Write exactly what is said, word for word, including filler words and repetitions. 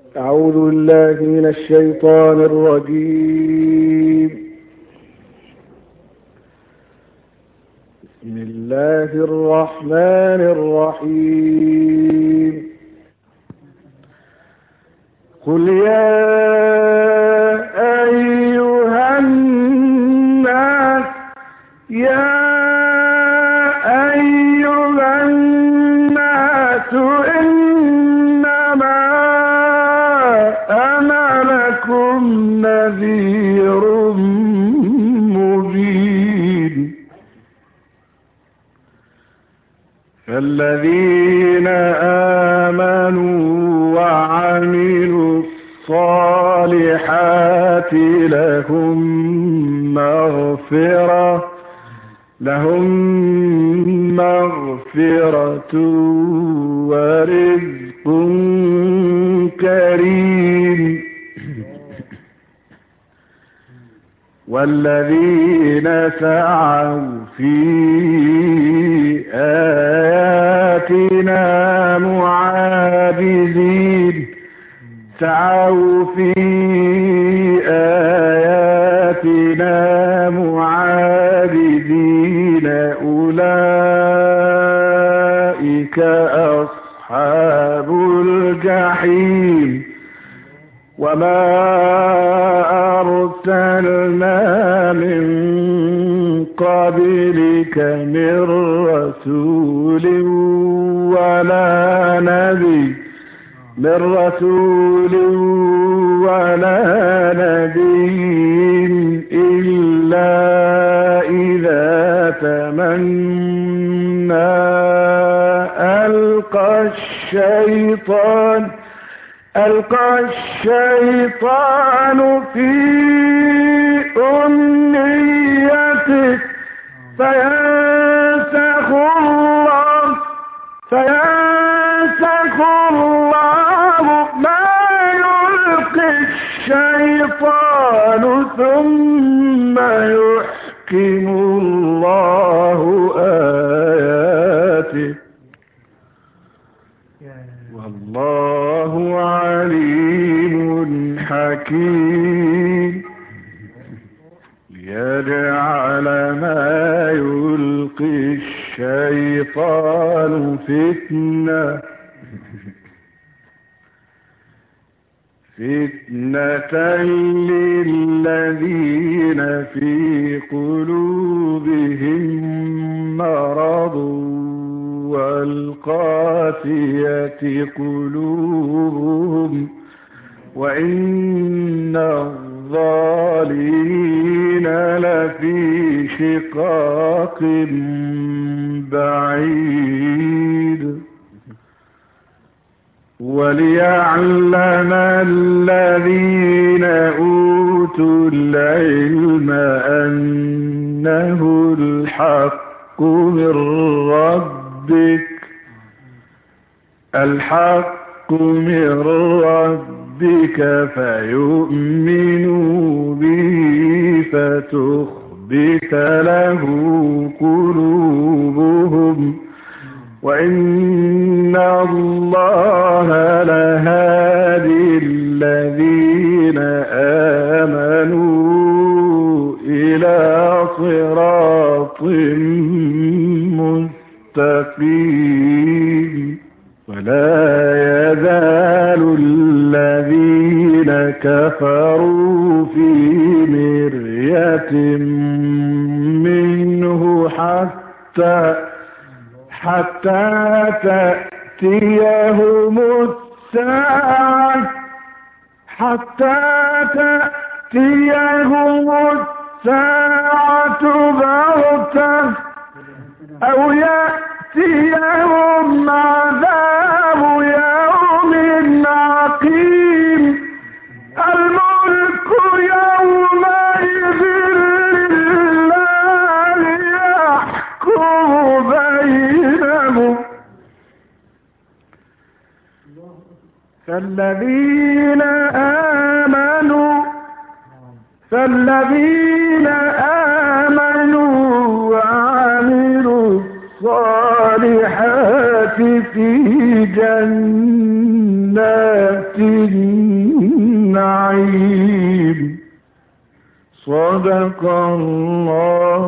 أعوذ بالله من الشيطان الرجيم. بسم الله الرحمن الرحيم. قل يا أيها الناس يا أيها الناس إنما أنا لكم نذير مبين. فالذين آمنوا وعملوا الصالحات لهم مغفرة لهم مغفرة ورزق كريم. والذين سعوا في آياتنا معاجزين سعوا في آياتنا معاجزين أولئك أصحاب الجحيم. وما أرسلنا من قبلك من رسول ولا نبي من رسول ولا نبي إلا إذا تمنى ألقى الشيطان ألقى الشيطان في أمنيته فينسخ الله فينسخ الله ما يلقي الشيطان ثم يحكم الله آياته والله عليم حكيم. ليجعل ما يلقي الشيطان فتنة فتنة للذين في قلوبهم مرض والقاسية قلوبهم وإن الظالمين لفي شقاق بعيد. وليعلم الذين أوتوا العلم أنه الحق من ربك الحق من ربك فيؤمنوا به فتخبت له قلوبهم وإن الله لهادي الذين آمنوا إلى صراط مستقيم. ولا يزال الذين كفروا في مرية منه حتى حتى تأتيهم الساعة حتى تأتيهم الساعة بغتة أو يأتيهم عذاب يوم عقيم. الملك يومئذ لله يحكم بينهم. فالذين آمنوا فالذين آمنوا وعملوا الصالحات في جنات النعيم. صدق الله